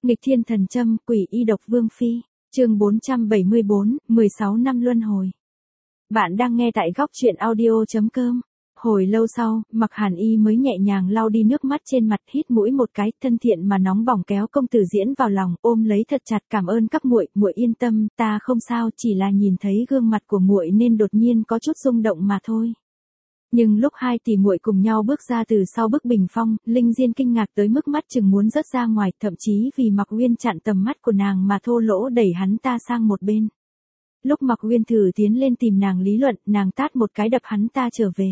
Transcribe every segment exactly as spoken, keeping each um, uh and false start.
Nghịch thiên thần châm, quỷ y độc vương phi, chương bốn trăm bảy mươi bốn, mười sáu năm luân hồi. Bạn đang nghe tại góc truyện audio chấm com. Hồi lâu sau, Mặc Hàn Y mới nhẹ nhàng lau đi nước mắt trên mặt, hít mũi một cái, thân thiện mà nóng bỏng kéo công tử Diễn vào lòng, ôm lấy thật chặt. Cảm ơn các muội, muội yên tâm, ta không sao, chỉ là nhìn thấy gương mặt của muội nên đột nhiên có chút rung động mà thôi. Nhưng lúc hai tỷ muội cùng nhau bước ra từ sau bức bình phong, Linh Diên kinh ngạc tới mức mắt chừng muốn rớt ra ngoài, thậm chí vì Mặc Uyên chặn tầm mắt của nàng mà thô lỗ đẩy hắn ta sang một bên. Lúc Mặc Uyên thử tiến lên tìm nàng lý luận, nàng tát một cái đập hắn ta trở về.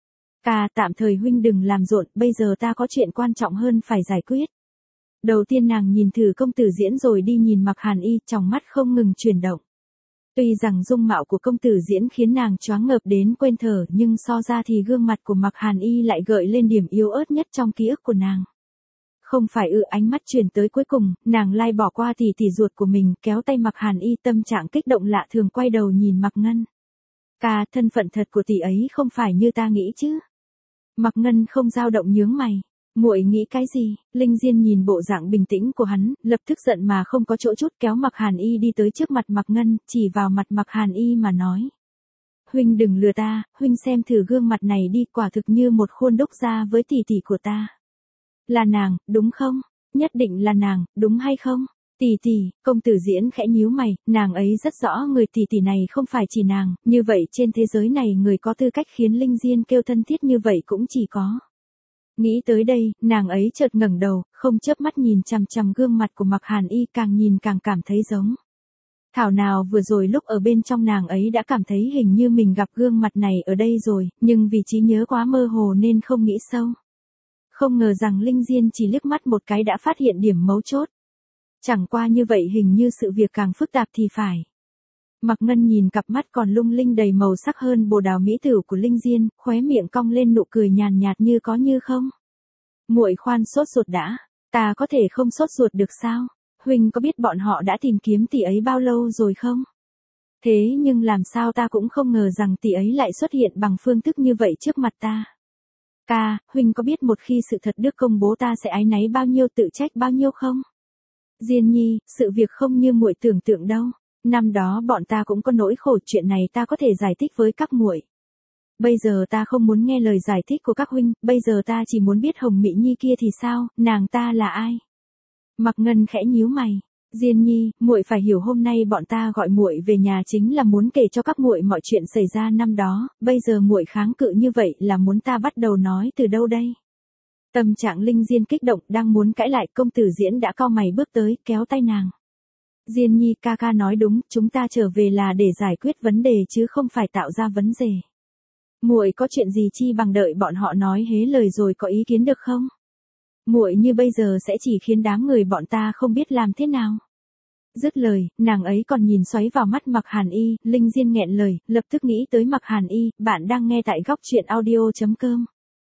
Ca, tạm thời huynh đừng làm rộn, bây giờ ta có chuyện quan trọng hơn phải giải quyết. Đầu tiên nàng nhìn thử công tử Diễn rồi đi nhìn Mặc Hàn Y, trong mắt không ngừng chuyển động. Tuy rằng dung mạo của công tử Diễn khiến nàng choáng ngợp đến quên thở, nhưng so ra thì gương mặt của Mặc Hàn Y lại gợi lên điểm yếu ớt nhất trong ký ức của nàng. Không phải ư, ánh mắt chuyển tới cuối cùng, nàng lai bỏ qua tỷ tỷ ruột của mình, kéo tay Mặc Hàn Y, tâm trạng kích động lạ thường quay đầu nhìn Mặc Ngân. Ca, thân phận thật của tỷ ấy không phải như ta nghĩ chứ. Mặc Ngân không dao động nhướng mày. Muội nghĩ cái gì? Linh Diên nhìn bộ dạng bình tĩnh của hắn, lập tức giận mà không có chỗ chút, kéo Mặc Hàn Y đi tới trước mặt Mặc Ngân, chỉ vào mặt Mặc Hàn Y mà nói. Huynh đừng lừa ta, huynh xem thử gương mặt này đi, quả thực như một khuôn đúc ra với tỷ tỷ của ta. Là nàng, đúng không? Nhất định là nàng, đúng hay không? Tỷ tỷ, công tử Diễn khẽ nhíu mày, nàng ấy rất rõ người tỷ tỷ này không phải chỉ nàng, như vậy trên thế giới này người có tư cách khiến Linh Diên kêu thân thiết như vậy cũng chỉ có. Nghĩ tới đây, nàng ấy chợt ngẩng đầu, không chớp mắt nhìn chằm chằm gương mặt của Mặc Hàn Y, càng nhìn càng cảm thấy giống. Thảo nào vừa rồi lúc ở bên trong nàng ấy đã cảm thấy hình như mình gặp gương mặt này ở đây rồi, nhưng vì trí nhớ quá mơ hồ nên không nghĩ sâu. Không ngờ rằng Linh Diên chỉ liếc mắt một cái đã phát hiện điểm mấu chốt. Chẳng qua như vậy hình như sự việc càng phức tạp thì phải. Mặc Ngân nhìn cặp mắt còn lung linh đầy màu sắc hơn bồ đào mỹ tử của Linh Diên, khóe miệng cong lên nụ cười nhàn nhạt như có như không. Muội khoan sốt ruột đã, ta có thể không sốt ruột được sao? Huynh có biết bọn họ đã tìm kiếm tỷ ấy bao lâu rồi không? Thế nhưng làm sao ta cũng không ngờ rằng tỷ ấy lại xuất hiện bằng phương thức như vậy trước mặt ta. Ca, huynh có biết một khi sự thật được công bố ta sẽ áy náy bao nhiêu, tự trách bao nhiêu không? Diên nhi, sự việc không như muội tưởng tượng đâu. Năm đó bọn ta cũng có nỗi khổ, chuyện này ta có thể giải thích với các muội. Bây giờ ta không muốn nghe lời giải thích của các huynh, bây giờ ta chỉ muốn biết Hồng Mỹ Nhi kia thì sao, nàng ta là ai? Mặc Ngân khẽ nhíu mày. Diên nhi, muội phải hiểu hôm nay bọn ta gọi muội về nhà chính là muốn kể cho các muội mọi chuyện xảy ra năm đó, bây giờ muội kháng cự như vậy là muốn ta bắt đầu nói từ đâu đây? Tâm trạng Linh Diên kích động, đang muốn cãi lại, công tử Diễn đã cau mày bước tới, kéo tay nàng. Diên nhi, ca ca nói đúng, chúng ta trở về là để giải quyết vấn đề chứ không phải tạo ra vấn đề. Muội có chuyện gì chi bằng đợi bọn họ nói hế lời rồi có ý kiến được không? Muội như bây giờ sẽ chỉ khiến đám người bọn ta không biết làm thế nào. Dứt lời, nàng ấy còn nhìn xoáy vào mắt Mặc Hàn Y, Linh Diên nghẹn lời, lập tức nghĩ tới Mặc Hàn Y, bạn đang nghe tại góc truyện audio chấm com.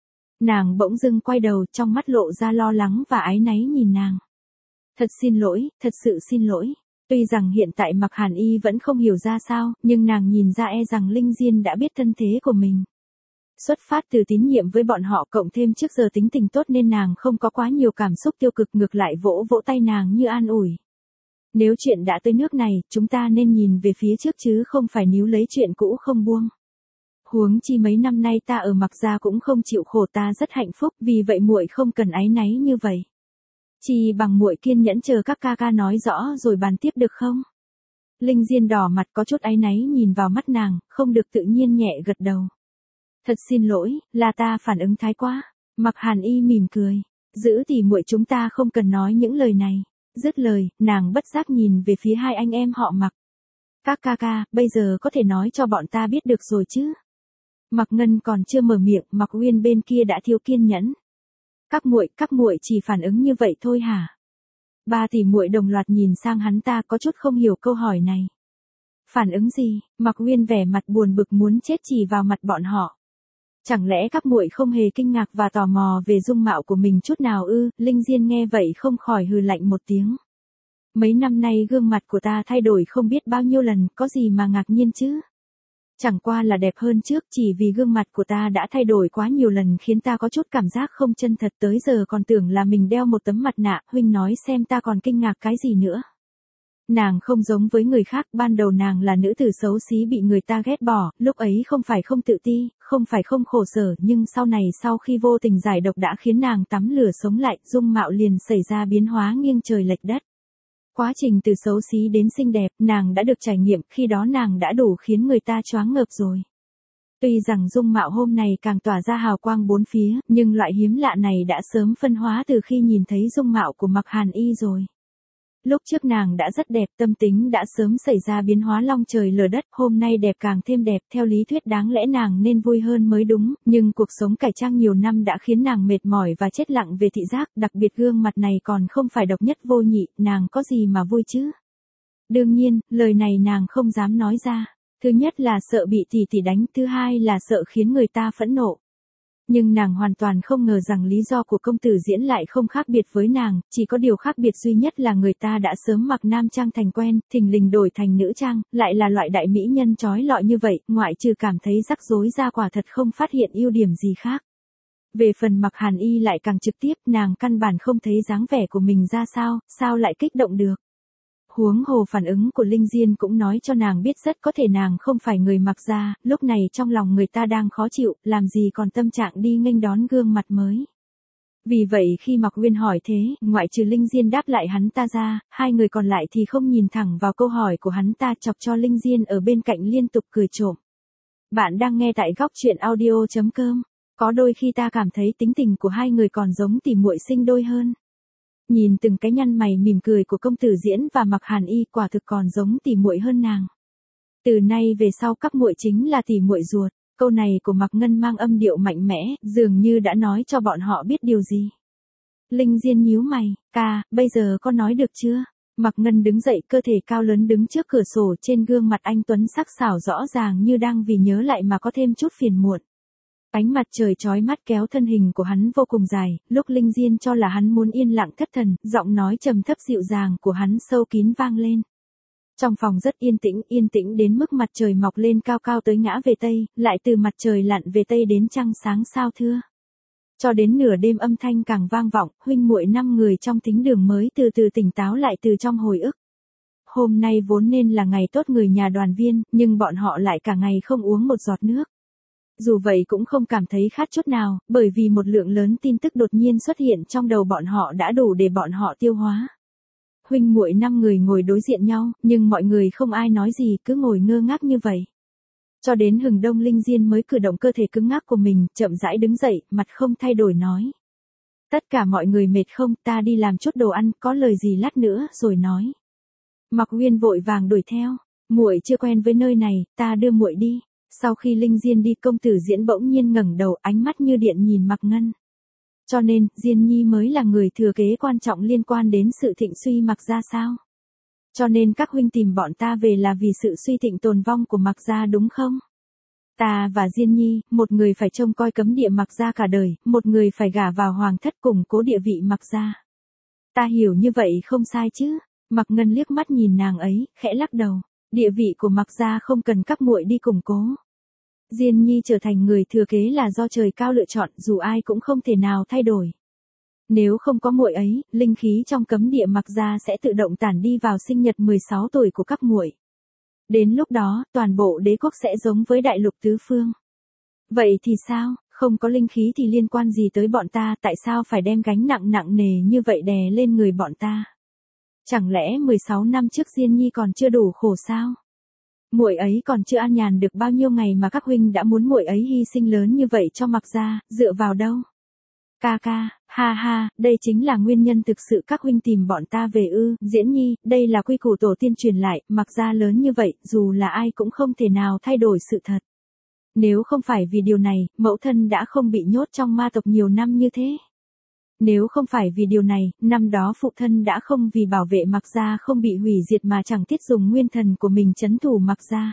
Nàng bỗng dưng quay đầu, trong mắt lộ ra lo lắng và áy náy nhìn nàng. Thật xin lỗi, thật sự xin lỗi. Tuy rằng hiện tại Mặc Hàn Y vẫn không hiểu ra sao, nhưng nàng nhìn ra e rằng Linh Diên đã biết thân thế của mình. Xuất phát từ tín nhiệm với bọn họ cộng thêm trước giờ tính tình tốt nên nàng không có quá nhiều cảm xúc tiêu cực, ngược lại vỗ vỗ tay nàng như an ủi. Nếu chuyện đã tới nước này, chúng ta nên nhìn về phía trước chứ không phải níu lấy chuyện cũ không buông. Huống chi mấy năm nay ta ở Mặc gia cũng không chịu khổ, ta rất hạnh phúc, vì vậy muội không cần áy náy như vậy. Chỉ bằng muội kiên nhẫn chờ các ca ca nói rõ rồi bàn tiếp được không? Linh Diên đỏ mặt có chút áy náy nhìn vào mắt nàng, không được tự nhiên nhẹ gật đầu. Thật xin lỗi, là ta phản ứng thái quá. Mặc Hàn Y mỉm cười, giữ tỉ muội chúng ta không cần nói những lời này. Dứt lời, nàng bất giác nhìn về phía hai anh em họ Mặc. Các ca ca, bây giờ có thể nói cho bọn ta biết được rồi chứ? Mặc Ngân còn chưa mở miệng, Mặc Uyên bên kia đã thiếu kiên nhẫn. Các muội, các muội chỉ phản ứng như vậy thôi hả? Ba tỷ muội đồng loạt nhìn sang hắn ta, có chút không hiểu câu hỏi này. Phản ứng gì? Mặc Uyên vẻ mặt buồn bực muốn chết chỉ vào mặt bọn họ. Chẳng lẽ các muội không hề kinh ngạc và tò mò về dung mạo của mình chút nào ư? Linh Diên nghe vậy không khỏi hừ lạnh một tiếng. Mấy năm nay gương mặt của ta thay đổi không biết bao nhiêu lần, có gì mà ngạc nhiên chứ? Chẳng qua là đẹp hơn trước, chỉ vì gương mặt của ta đã thay đổi quá nhiều lần khiến ta có chút cảm giác không chân thật, tới giờ còn tưởng là mình đeo một tấm mặt nạ, huynh nói xem ta còn kinh ngạc cái gì nữa. Nàng không giống với người khác, ban đầu nàng là nữ tử xấu xí bị người ta ghét bỏ, lúc ấy không phải không tự ti, không phải không khổ sở, nhưng sau này sau khi vô tình giải độc đã khiến nàng tắm lửa sống lại, dung mạo liền xảy ra biến hóa nghiêng trời lệch đất. Quá trình từ xấu xí đến xinh đẹp, nàng đã được trải nghiệm, khi đó nàng đã đủ khiến người ta choáng ngợp rồi. Tuy rằng dung mạo hôm này càng tỏa ra hào quang bốn phía, nhưng loại hiếm lạ này đã sớm phân hóa từ khi nhìn thấy dung mạo của Mạc Hàn Y rồi. Lúc trước nàng đã rất đẹp, tâm tính đã sớm xảy ra biến hóa long trời lở đất, hôm nay đẹp càng thêm đẹp, theo lý thuyết đáng lẽ nàng nên vui hơn mới đúng, nhưng cuộc sống cải trang nhiều năm đã khiến nàng mệt mỏi và chết lặng về thị giác, đặc biệt gương mặt này còn không phải độc nhất vô nhị, nàng có gì mà vui chứ? Đương nhiên, lời này nàng không dám nói ra. Thứ nhất là sợ bị tỷ tỷ đánh, thứ hai là sợ khiến người ta phẫn nộ. Nhưng nàng hoàn toàn không ngờ rằng lý do của công tử Diễn lại không khác biệt với nàng, chỉ có điều khác biệt duy nhất là người ta đã sớm mặc nam trang thành quen, thình lình đổi thành nữ trang, lại là loại đại mỹ nhân trói lọi như vậy, ngoại trừ cảm thấy rắc rối ra quả thật không phát hiện ưu điểm gì khác. Về phần Mạc Hàn Y lại càng trực tiếp, nàng căn bản không thấy dáng vẻ của mình ra sao, sao lại kích động được. Huống hồ phản ứng của Linh Diên cũng nói cho nàng biết rất có thể nàng không phải người Mạc gia, lúc này trong lòng người ta đang khó chịu, làm gì còn tâm trạng đi nghênh đón gương mặt mới. Vì vậy khi Mạc Uyên hỏi thế, ngoại trừ Linh Diên đáp lại hắn ta ra, hai người còn lại thì không nhìn thẳng vào câu hỏi của hắn ta, chọc cho Linh Diên ở bên cạnh liên tục cười trộm. Bạn đang nghe tại góc truyện audio chấm com, có đôi khi ta cảm thấy tính tình của hai người còn giống tỉ muội sinh đôi hơn. Nhìn từng cái nhăn mày mỉm cười của công tử Diễn và Mạc Hàn Y quả thực còn giống tỉ muội hơn nàng. Từ nay về sau các muội chính là tỉ muội ruột. Câu này của Mạc Ngân mang âm điệu mạnh mẽ, dường như đã nói cho bọn họ biết điều gì. Linh Diên nhíu mày, ca, bây giờ có nói được chưa? Mạc Ngân đứng dậy, cơ thể cao lớn đứng trước cửa sổ, trên gương mặt anh tuấn sắc sảo rõ ràng như đang vì nhớ lại mà có thêm chút phiền muộn. Ánh mặt trời chói mắt kéo thân hình của hắn vô cùng dài, lúc Linh Diên cho là hắn muốn yên lặng thất thần, giọng nói trầm thấp dịu dàng của hắn sâu kín vang lên. Trong phòng rất yên tĩnh, yên tĩnh đến mức mặt trời mọc lên cao cao tới ngã về Tây, lại từ mặt trời lặn về Tây đến trăng sáng sao thưa. Cho đến nửa đêm âm thanh càng vang vọng, huynh muội năm người trong thính đường mới từ từ tỉnh táo lại từ trong hồi ức. Hôm nay vốn nên là ngày tốt người nhà đoàn viên, nhưng bọn họ lại cả ngày không uống một giọt nước. Dù vậy cũng không cảm thấy khát chút nào, bởi vì một lượng lớn tin tức đột nhiên xuất hiện trong đầu bọn họ đã đủ để bọn họ tiêu hóa. Huynh muội năm người ngồi đối diện nhau, nhưng mọi người không ai nói gì, cứ ngồi ngơ ngác như vậy. Cho đến hừng đông Linh Diên mới cử động cơ thể cứng ngắc của mình, chậm rãi đứng dậy, mặt không thay đổi nói. Tất cả mọi người mệt không, ta đi làm chút đồ ăn, có lời gì lát nữa rồi nói. Mạc Uyên vội vàng đuổi theo, muội chưa quen với nơi này, ta đưa muội đi. Sau khi Linh Diên đi, công tử Diễn bỗng nhiên ngẩng đầu, ánh mắt như điện nhìn Mạc Ngân. Cho nên, Diên Nhi mới là người thừa kế quan trọng liên quan đến sự thịnh suy Mạc gia sao? Cho nên các huynh tìm bọn ta về là vì sự suy thịnh tồn vong của Mạc gia đúng không? Ta và Diên Nhi, một người phải trông coi cấm địa Mạc gia cả đời, một người phải gả vào hoàng thất củng cố địa vị Mạc gia. Ta hiểu như vậy không sai chứ? Mạc Ngân liếc mắt nhìn nàng ấy, khẽ lắc đầu. Địa vị của Mạc gia không cần các muội đi củng cố. Diên Nhi trở thành người thừa kế là do trời cao lựa chọn, dù ai cũng không thể nào thay đổi. Nếu không có muội ấy, linh khí trong cấm địa Mạc gia sẽ tự động tản đi vào sinh nhật mười sáu tuổi của các muội. Đến lúc đó, toàn bộ đế quốc sẽ giống với đại lục tứ phương. Vậy thì sao, không có linh khí thì liên quan gì tới bọn ta, tại sao phải đem gánh nặng nặng nề như vậy đè lên người bọn ta? Chẳng lẽ mười sáu năm trước Diên Nhi còn chưa đủ khổ sao? Muội ấy còn chưa an nhàn được bao nhiêu ngày mà các huynh đã muốn muội ấy hy sinh lớn như vậy cho Mạc gia, dựa vào đâu? Ca ca, ha ha, đây chính là nguyên nhân thực sự các huynh tìm bọn ta về ư? Diễn Nhi, đây là quy củ tổ tiên truyền lại, Mạc gia lớn như vậy, dù là ai cũng không thể nào thay đổi sự thật. Nếu không phải vì điều này, mẫu thân đã không bị nhốt trong ma tộc nhiều năm như thế. Nếu không phải vì điều này, năm đó phụ thân đã không vì bảo vệ Mạc gia không bị hủy diệt mà chẳng tiếc dùng nguyên thần của mình trấn thủ Mạc gia.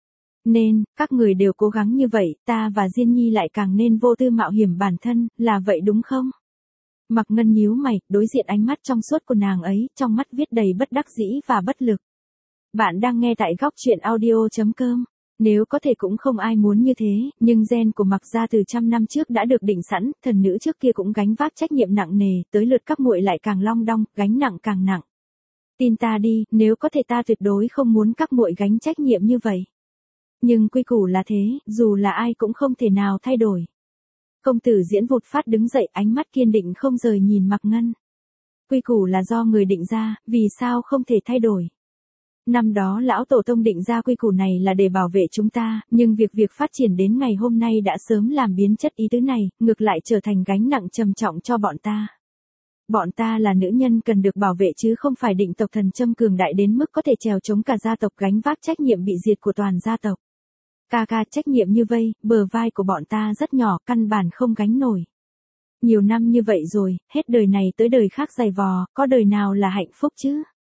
Nên, các người đều cố gắng như vậy, ta và Diên Nhi lại càng nên vô tư mạo hiểm bản thân, là vậy đúng không? Mạc Ngân nhíu mày, đối diện ánh mắt trong suốt của nàng ấy, trong mắt viết đầy bất đắc dĩ và bất lực. Bạn đang nghe tại góc truyện audio chấm com. Nếu có thể cũng không ai muốn như thế, nhưng gen của Mạc gia từ trăm năm trước đã được định sẵn, thần nữ trước kia cũng gánh vác trách nhiệm nặng nề, tới lượt các muội lại càng long đong, gánh nặng càng nặng. Tin ta đi, nếu có thể ta tuyệt đối không muốn các muội gánh trách nhiệm như vậy. Nhưng quy củ là thế, dù là ai cũng không thể nào thay đổi. Công tử Diễn vụt phát đứng dậy, ánh mắt kiên định không rời nhìn Mạc Ngân. Quy củ là do người định ra, vì sao không thể thay đổi? Năm đó lão tổ tông định ra quy củ này là để bảo vệ chúng ta, nhưng việc việc phát triển đến ngày hôm nay đã sớm làm biến chất ý tứ này, ngược lại trở thành gánh nặng trầm trọng cho bọn ta. Bọn ta là nữ nhân cần được bảo vệ chứ không phải định tộc thần châm cường đại đến mức có thể trèo chống cả gia tộc gánh vác trách nhiệm bị diệt của toàn gia tộc. Ca ca, trách nhiệm như vây, bờ vai của bọn ta rất nhỏ, căn bản không gánh nổi. Nhiều năm như vậy rồi, hết đời này tới đời khác dày vò, có đời nào là hạnh phúc chứ?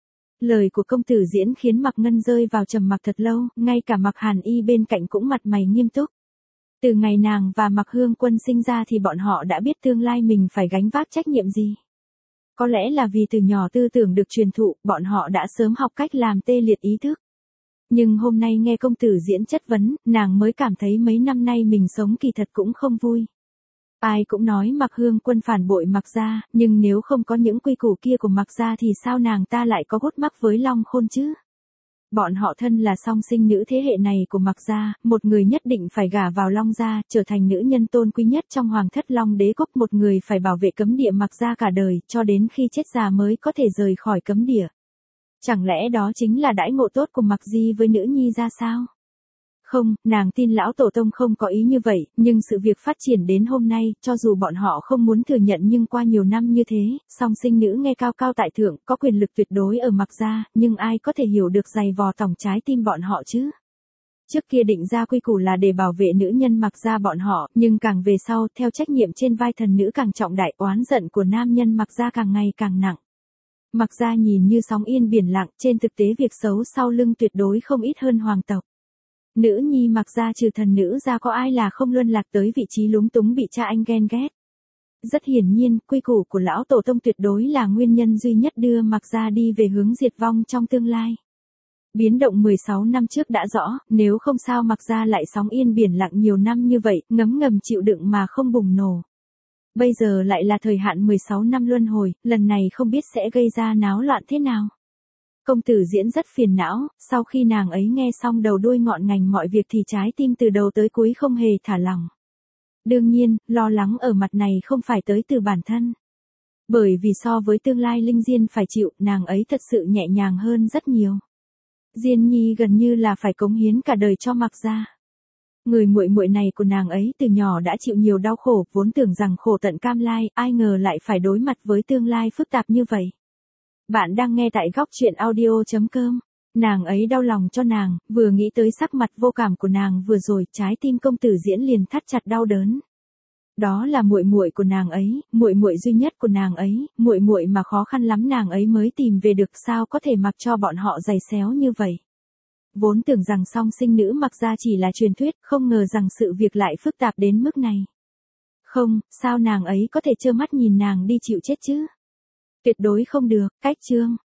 Lời của công tử Diễn khiến Mạc Ngân rơi vào trầm mặc thật lâu, ngay cả Mạc Hàn Y bên cạnh cũng mặt mày nghiêm túc. Từ ngày nàng và Mạc Hương Quân sinh ra thì bọn họ đã biết tương lai mình phải gánh vác trách nhiệm gì. Có lẽ là vì từ nhỏ tư tưởng được truyền thụ, bọn họ đã sớm học cách làm tê liệt ý thức. Nhưng hôm nay nghe công tử Diễn chất vấn, nàng mới cảm thấy mấy năm nay mình sống kỳ thật cũng không vui. Ai cũng nói Mạc Hương Quân phản bội Mạc gia, nhưng nếu không có những quy củ kia của Mạc gia thì sao nàng ta lại có gút mắc với Long Khôn chứ? Bọn họ thân là song sinh nữ thế hệ này của Mạc gia, một người nhất định phải gả vào Long gia, trở thành nữ nhân tôn quý nhất trong hoàng thất Long đế quốc, một người phải bảo vệ cấm địa Mạc gia cả đời, cho đến khi chết già mới có thể rời khỏi cấm địa. Chẳng lẽ đó chính là đãi ngộ tốt của Mạc Di với nữ nhi ra sao? Không, nàng tin lão tổ tông không có ý như vậy, nhưng sự việc phát triển đến hôm nay, cho dù bọn họ không muốn thừa nhận nhưng qua nhiều năm như thế, song sinh nữ nghe cao cao tại thượng, có quyền lực tuyệt đối ở Mạc gia, nhưng ai có thể hiểu được dày vò tòng trái tim bọn họ chứ? Trước kia định ra quy củ là để bảo vệ nữ nhân Mạc gia bọn họ, nhưng càng về sau, theo trách nhiệm trên vai thần nữ càng trọng đại, oán giận của nam nhân Mạc gia càng ngày càng nặng. Mạc gia nhìn như sóng yên biển lặng, trên thực tế việc xấu sau lưng tuyệt đối không ít hơn hoàng tộc. Nữ nhi Mạc gia trừ thần nữ ra có ai là không luân lạc tới vị trí lúng túng bị cha anh ghen ghét. Rất hiển nhiên, quy củ của lão tổ tông tuyệt đối là nguyên nhân duy nhất đưa Mạc gia đi về hướng diệt vong trong tương lai. Biến động mười sáu năm trước đã rõ, nếu không sao Mạc gia lại sóng yên biển lặng nhiều năm như vậy, ngấm ngầm chịu đựng mà không bùng nổ. Bây giờ lại là thời hạn mười sáu năm luân hồi, lần này không biết sẽ gây ra náo loạn thế nào. Công tử Diễn rất phiền não, sau khi nàng ấy nghe xong đầu đuôi ngọn ngành mọi việc thì trái tim từ đầu tới cuối không hề thả lỏng. Đương nhiên, lo lắng ở mặt này không phải tới từ bản thân. Bởi vì so với tương lai Linh Diên phải chịu, nàng ấy thật sự nhẹ nhàng hơn rất nhiều. Diên Nhi gần như là phải cống hiến cả đời cho Mạc gia. Người muội muội này của nàng ấy từ nhỏ đã chịu nhiều đau khổ, vốn tưởng rằng khổ tận cam lai, ai ngờ lại phải đối mặt với tương lai phức tạp như vậy. Bạn đang nghe tại góc truyện audio chấm com. Nàng ấy đau lòng cho nàng, vừa nghĩ tới sắc mặt vô cảm của nàng vừa rồi, trái tim công tử Diễn liền thắt chặt đau đớn. Đó là muội muội của nàng ấy, muội muội duy nhất của nàng ấy, muội muội mà khó khăn lắm nàng ấy mới tìm về được, sao có thể mặc cho bọn họ giày xéo như vậy. Vốn tưởng rằng song sinh nữ Mạc gia chỉ là truyền thuyết, không ngờ rằng sự việc lại phức tạp đến mức này. Không, sao nàng ấy có thể trơ mắt nhìn nàng đi chịu chết chứ? Tuyệt đối không được, cách chương.